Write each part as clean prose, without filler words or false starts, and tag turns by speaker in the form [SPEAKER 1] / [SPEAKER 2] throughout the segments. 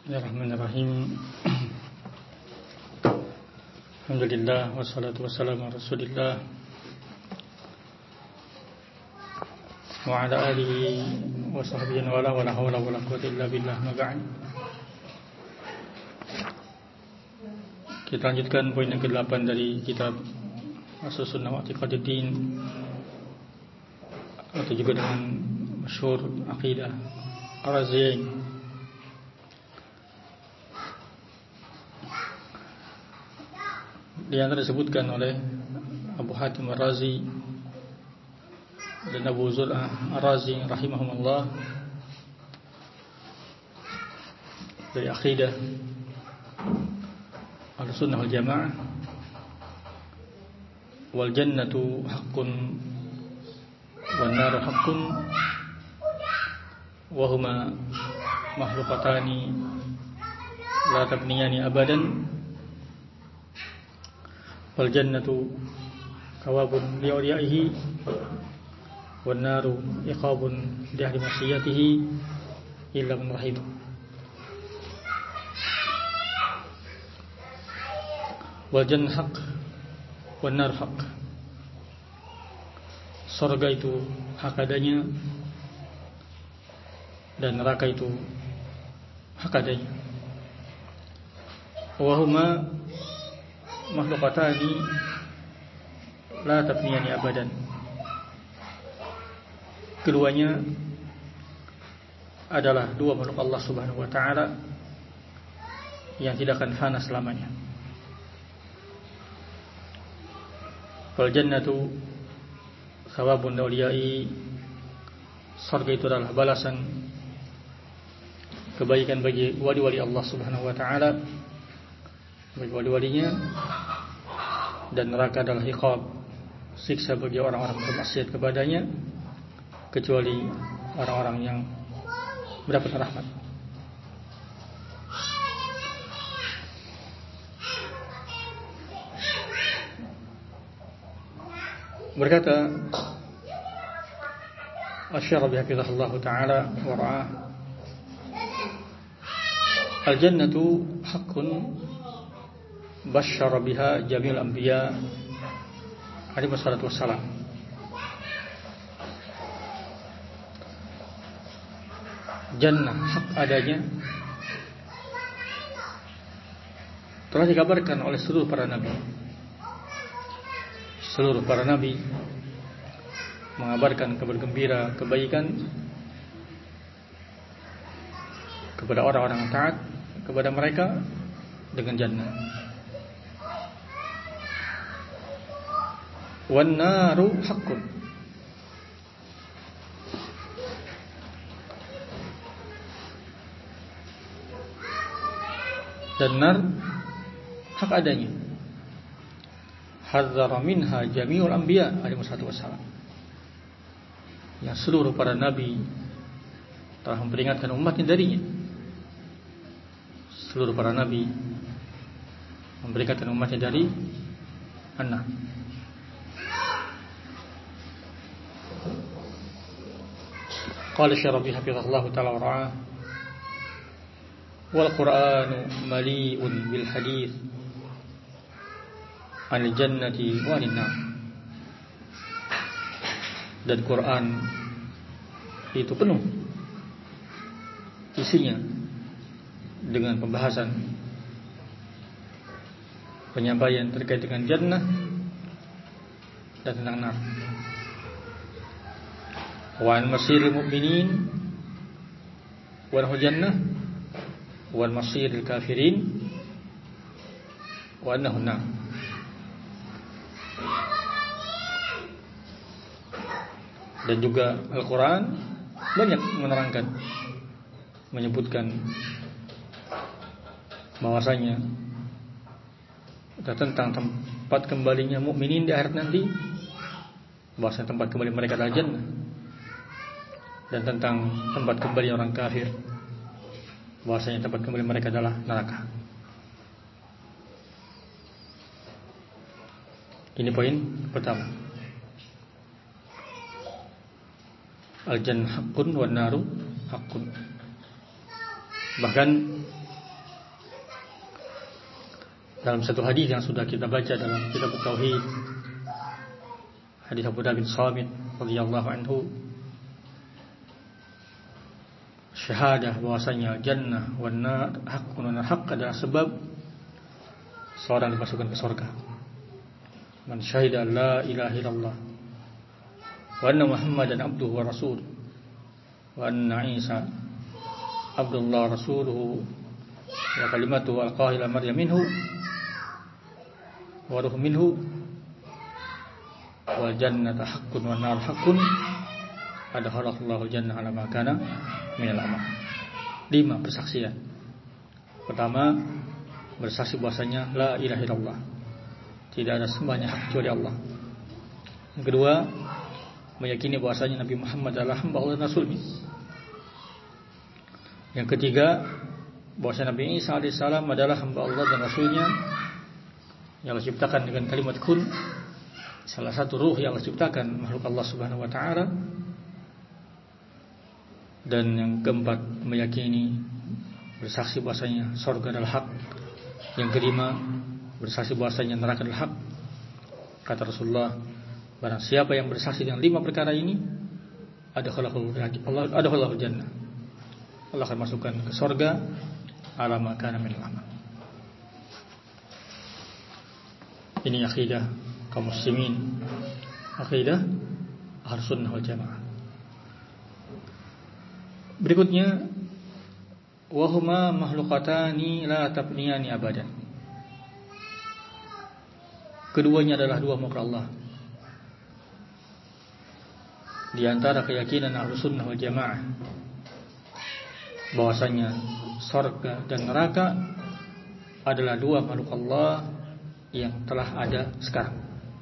[SPEAKER 1] Bismillahirrahmanirrahim. Alhamdulillah wassalatu wassalamu ala Rasulillah wa ala alihi wa sahbihi wa la hawla wa la quwwata illa billah, ma ba'd. Kita lanjutkan poin yang ke-8 dari kitab As-Sunnah wa I'tiqaduddin, atau juga dengan masyhur Aqidah Ar-Raziyain. Di antara disebutkan oleh Abu Hatim Ar-Razi dan Abu Zur'ah Ar-Razi rahimahumullah dari akidah Ahlussunnah wal Jamaah, wal jannatu haqqun wan naru haqqun wa huma makhluqatani la tabniyani abadan. Wal jannatu thawabun li awliyaihi wan naru iqabun li ahli maksiyatihi illa man rahim. Wal jannah haq wan nar haq. Surga itu hak adanya dan neraka itu hak adanya. Wa huma makhluqatani la tabniyani abadan. Keduanya adalah dua makhluk Allah Subhanahu wa taala yang tidak akan fana selamanya. Wal jannatu thawabun awliyai. Surga itu adalah balasan kebaikan bagi wali-wali Allah Subhanahu wa taala, bagi wali-walinya, dan neraka adalah iqab, siksa bagi orang-orang bermaksiat kepadanya, kecuali orang-orang yang mendapat rahmat. Berkata Asy-Syarabi hafizahullah ta'ala wa ra'ah, al-jannatu haqqun basyara biha jamil anbiya alaihi wassalatu wassalam. Jannah hak adanya telah dikabarkan oleh seluruh para nabi. Seluruh para nabi mengabarkan kabar gembira kebaikan kepada orang-orang yang taat kepada mereka dengan jannah. Wan naru haqqun. Dan nar hak adanya. Hadzara minha jami'ul anbiya alaihi wassalam. Yang seluruh para nabi telah memperingatkan umatnya darinya. Seluruh para nabi memperingatkan umatnya dari an-nar. Qala Asy-Syarabi hafizahullah ta'ala wa ra'ah, wal Qur'anu mali'un bil hadits anil jannati wa anin nar. Dan Quran itu penuh isinya dengan pembahasan, penyampaian terkait dengan jannah dan tentang nar. Wa an masiril mu'minin wa al jannah wa al masiril kafirin wa annahu nar. Dan juga Al-Quran banyak menerangkan, menyebutkan bahwasanya tentang tempat kembalinya mukminin di akhirat nanti, bahwasanya tempat kembali mereka adalah jannah, dan tentang tempat kembali orang kafir, bahwasanya tempat kembali mereka adalah neraka. Ini poin pertama. Al-jannah haqqun wan naru haqqun. Bahkan Dalam satu hadis yang sudah kita baca dalam kitab Tauhid, hadis Abu Dawud Samit radhiyallahu anhu, syahadah bahwasanya jannah wan nar haqqun wa haqq adalah sebab seorang dimasukkan ke surga. Man syahida la ilaha illallah wa anna Muhammadan abduhu wa rasuluh wa anna Isa abdullah rasuluhu wa kalimatuhu alqaha ila Maryam minhu wa ruh minhu wal jannatu haqqun wan nar haqqun adkhalallahu jannah ala ma kana minal amal. 5 persaksian. Pertama, bersaksi bahwasanya la ilaha illallah, tidak ada sembah yang hak kecuali Allah. Yang kedua, meyakini bahwasanya Nabi Muhammad adalah hamba Allah dan Rasulnya. Yang ketiga, bahwasanya Nabi Isa alaihissalam adalah hamba Allah dan Rasulnya yang Allah ciptakan dengan kalimat kun, salah satu ruh yang Allah ciptakan makhluk Allah subhanahu wa ta'ala. Dan yang keempat, meyakini bersaksi bahwasanya surga adalah hak. Yang kelima, bersaksi bahwasanya neraka adalah hak. Kata Rasulullah, barang siapa yang bersaksi dengan 5 perkara ini, adkhalahu jannah, Allah akan masukkan ke surga ala ma kana minal amal. Ini akidah kaum muslimin, akidah Ahlus Sunnah wal Jamaah. Berikutnya, wahuma makhluqatani la tabniyani abadan. Keduanya adalah 2 makhluk Allah. Di antara keyakinan Ahlus Sunnah wal Jamaah bahwasanya surga dan neraka adalah 2 makhluk Allah yang telah ada sekarang.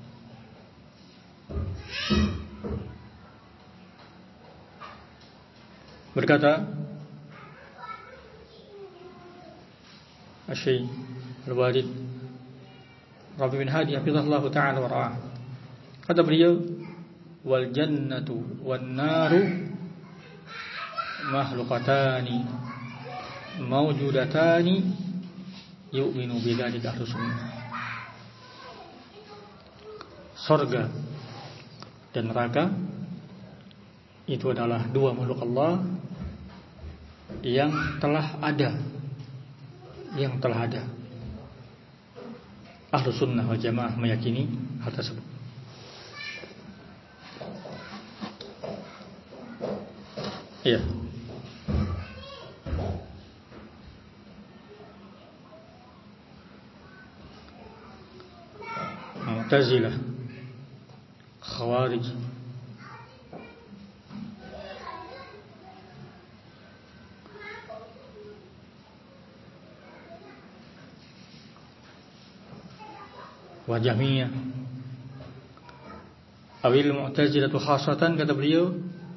[SPEAKER 1] Berkata Asy-Syaikh Al-Walid Rabi bin Hadi hafizahullah ta'ala wa ra'ah, kata beliau, wal jannatu wan naru makhluqatani mawjudatani yu'minu bidzalika Ahlus Sunnah. Surga dan neraka itu adalah 2 makhluk Allah yang telah ada, Ahlus Sunnah wal Jamaah meyakini hal tersebut. Iya. Mu'tazilah, Khawarij, wa Jahmiyah, awil Mu'tazilah khasatan, kata beliau,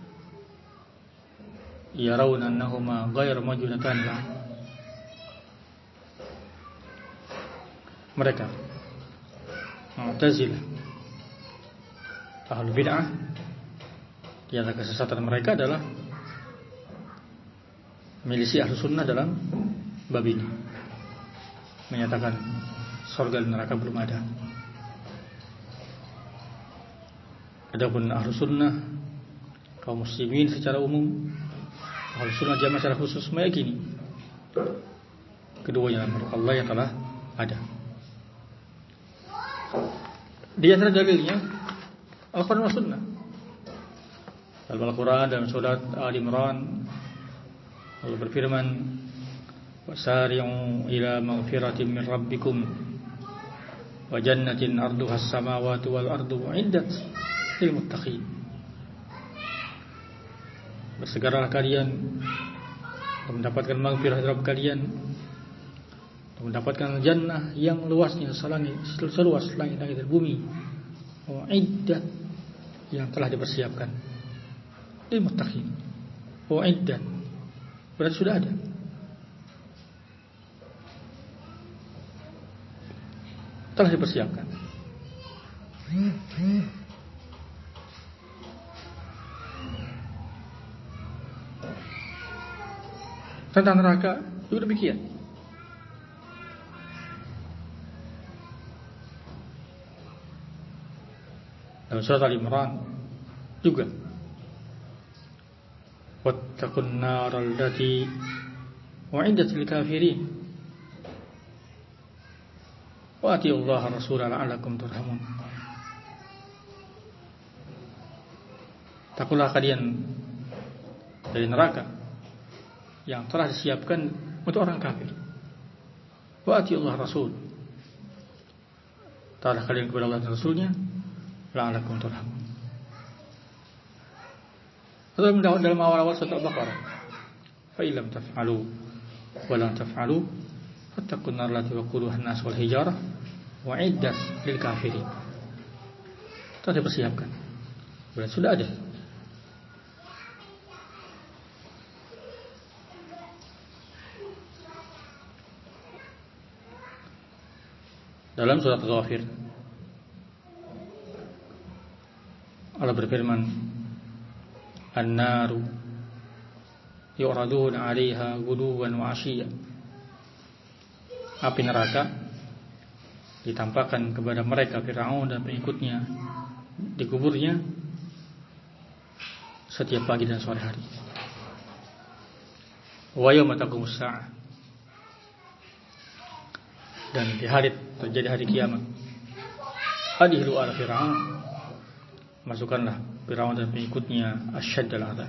[SPEAKER 1] yarawna annahuma ghairu mawjudatan la. Mereka Mu'tazilah, Ahlul Bid'ah, di antara kesesatan mereka adalah milisi Ahlus Sunnah dalam bab ini, menyatakan surga dan neraka belum ada. Adapun Ahlus Sunnah, kaum muslimin secara umum, Ahlus Sunnah Jamaah secara khusus meyakini keduanya makhluk Allah yang telah ada. Di antara dalilnya Al-Quran wa Sunnah. Dalam Al-Quran, dalam surat Al-Imran, Allah berfirman, wasari'u ila maghfiratin min rabbikum wa jannatin arduha as-samawati wal ardu u'iddat lil muttaqin. Bersegeralah kalian untuk mendapatkan maghfirah dari Rabb kalian, untuk mendapatkan jannah yang luasnya seluas langit-langit dan bumi, u'iddat, yang telah dipersiapkan lil muttaqin. U'iddat berarti sudah ada. Telah dipersiapkan. Tentang neraka juga demikian. Dalam surat Al-Imran juga, wattaqun naral lati u'iddat lil kafirin wa atiullaha rasulahu la'allakum turhamun. Takutlah kalian dari neraka yang telah disiapkan untuk orang kafir. Wa atiullaha rasul, taatlah kalian kepada Allah dan Rasulnya, la'allakum turhamun. Dalam awal-awal surat Al-Baqarah, fa illam taf'alu wa lam taf'alu fattaqun nar allati waquduha an-nas wal hijarah wa'iddat lil kafirin. Telah dipersiapkan, berarti sudah ada. Dalam surat Ghafir, Allah berfirman, An-naru yu'radun 'alaiha ghuduwan wa 'ashiyya. Api neraka ditampakkan kepada mereka Firaun dan pengikutnya di kuburnya setiap pagi dan sore hari. Wa yauma taqumus saa'ah, dan di hari terjadi hari kiamat, adhilu ala Firaun, masukkanlah Firaun dan pengikutnya asyaddal adzab.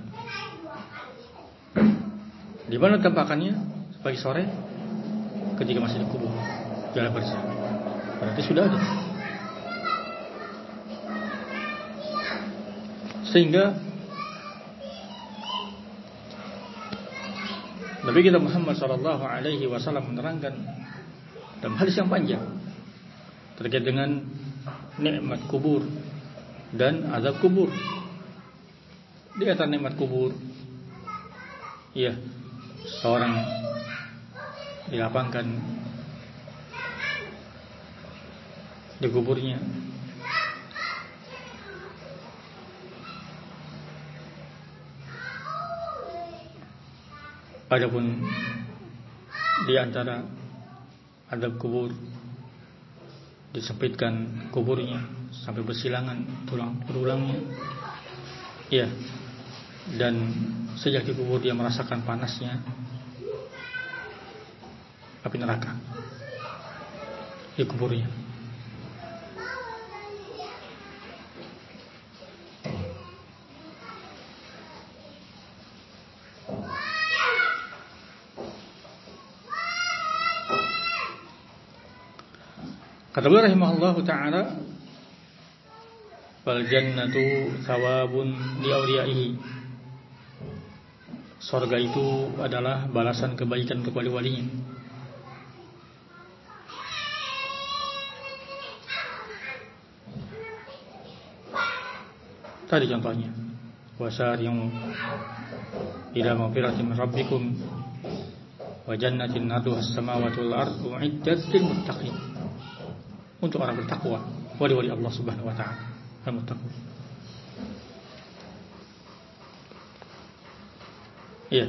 [SPEAKER 1] Di mana tampakannya? Pagi sore ketika masih di kubur dalam bersama. Berarti sudah ada. Sehingga Nabi kita Muhammad sallallahu alaihi wasallam menerangkan dalam hadis yang panjang terkait dengan nikmat kubur dan azab kubur. Di antara nikmat kubur, ya, seorang dilapangkan di kuburnya adapun di antara azab kubur, disempitkan kuburnya sampai bersilangan tulang berulangnya, ya, dan sejak di kubur dia merasakan panasnya api neraka di kuburnya. Kata beliau rahimahullahu ta'ala, wal jannatu thawabun li awliyaihi. Surga itu adalah balasan kebaikan untuk wali-walinya. Tadi contohnya, wasari'u ila maghfiratin min rabbikum wa jannatin 'arduha as-samawati wal ardu u'iddat lil muttaqin. Untuk orang bertakwa, wali-wali Allah Subhanahu wa ta'ala, al-muttaqin. Iya.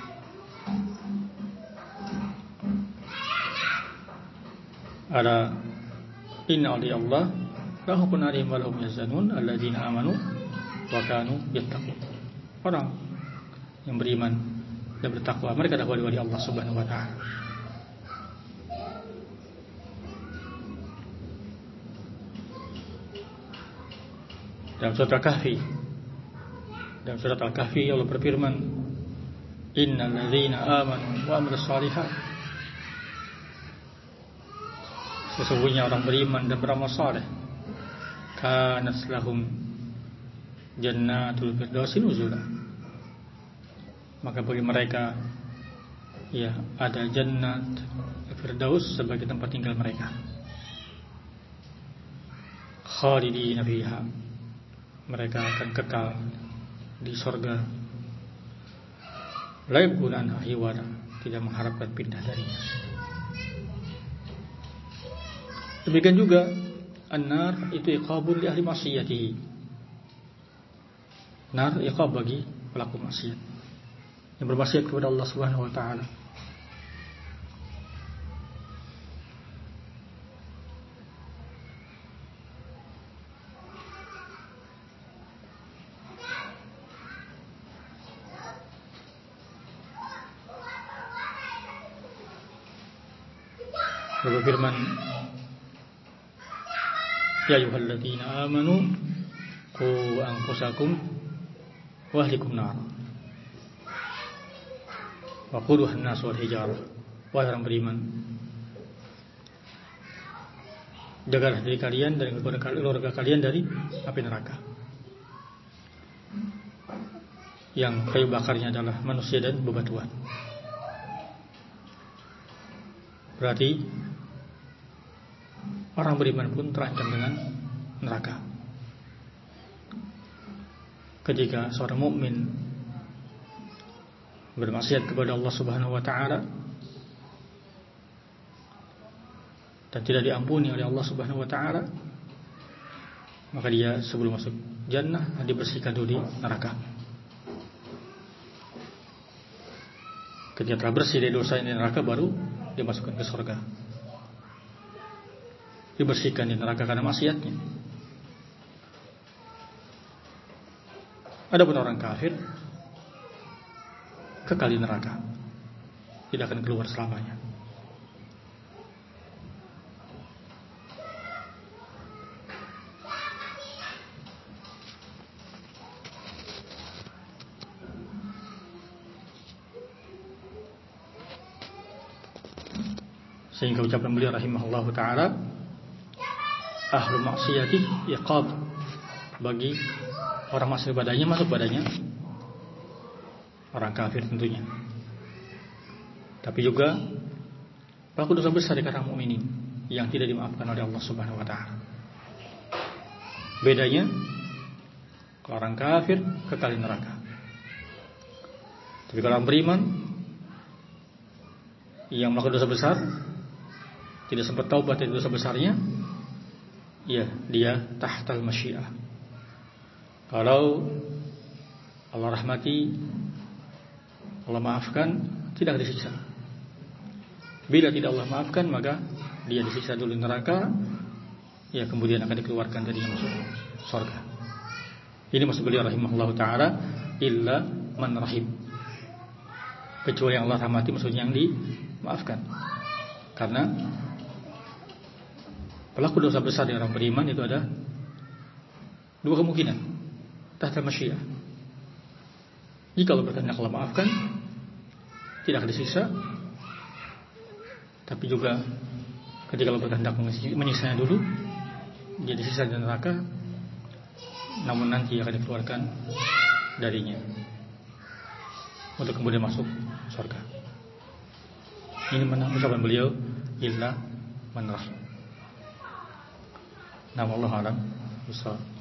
[SPEAKER 1] Ala inna awliya Allah la khawfun 'alaihim wa lahum yahzanun alladzina amanu wa kanu yattaqun. Orang yang beriman dan bertakwa, mereka adalah wali-wali Allah Subhanahu wa ta'ala. Dalam surat Al-Kahfi, Allah berfirman, innal ladzina amanu wa amilus shalihat, sesungguhnya orang beriman dan beramal saleh, kanat lahum jannatul firdausi nuzula, maka bagi mereka, ya, ada jannat firdaus sebagai tempat tinggal mereka. Khalidina fiha, mereka akan kekal di surga. La yabghuna anha hiwala, tidak mengharapkan pindah darinya. Demikian juga an-nar itu iqabun li ahli maksiyatihi. Nar iqab bagi pelaku maksiat yang bermaksiat kepada Allah Subhanahu wa ta'ala. berfirman, ya ayyuhalladzina amanu qu anfusakum wa ahlikum nar wa quduha an-nas wal hijarah. Wahai orang beriman, jagalah diri kalian dan keluarga kalian dari api neraka yang kayu bakarnya adalah manusia dan bebatuan. Berarti orang beriman pun terancam dengan neraka. Ketika seorang mukmin bermaksiat kepada Allah Subhanahu wa taala dan tidak diampuni oleh Allah Subhanahu wa taala, maka dia sebelum masuk jannah dibersihkan dulu di neraka. Ketika telah bersih dari dosa di neraka, baru dimasukkan ke surga. Dibersihkan di neraka karena maksiatnya. Adapun orang kafir kekal di neraka, tidak akan keluar selamanya. Sehingga ucapan beliau rahimahullahu ta'ala, ahlu maksiyati iqab, bagi orang maksiat padanya, masuk padanya orang kafir tentunya, tapi juga pelaku dosa besar di kalangan mukminin yang tidak dimaafkan oleh Allah Subhanahu wa ta'ala. Bedanya, kalau orang kafir kekal di neraka, tapi kalau orang beriman yang melakukan dosa besar tidak sempat taubat dari dosa besarnya, ya dia tahtal masyiah. Kalau Allah rahmati, Allah maafkan, tidak disiksa. Bila tidak Allah maafkan, maka dia disiksa dulu di neraka, ya kemudian akan dikeluarkan dari masuk surga. Ini maksud beliau rahimahullahu ta'ala, illa man rahim, kecuali yang Allah rahmati, maksudnya yang dimaafkan. Karena pelaku dosa besar di orang beriman itu ada dua kemungkinan, tahta masyiah. Jika Allah berkehendak Allah maafkan, tidak akan disiksa. Tapi juga ketika Allah berkehendak menyiksanya dulu, dia disiksa di neraka, namun nanti akan dikeluarkan darinya untuk kemudian masuk surga. Ini ucapan beliau, illa man rahim. Nama Allah alam.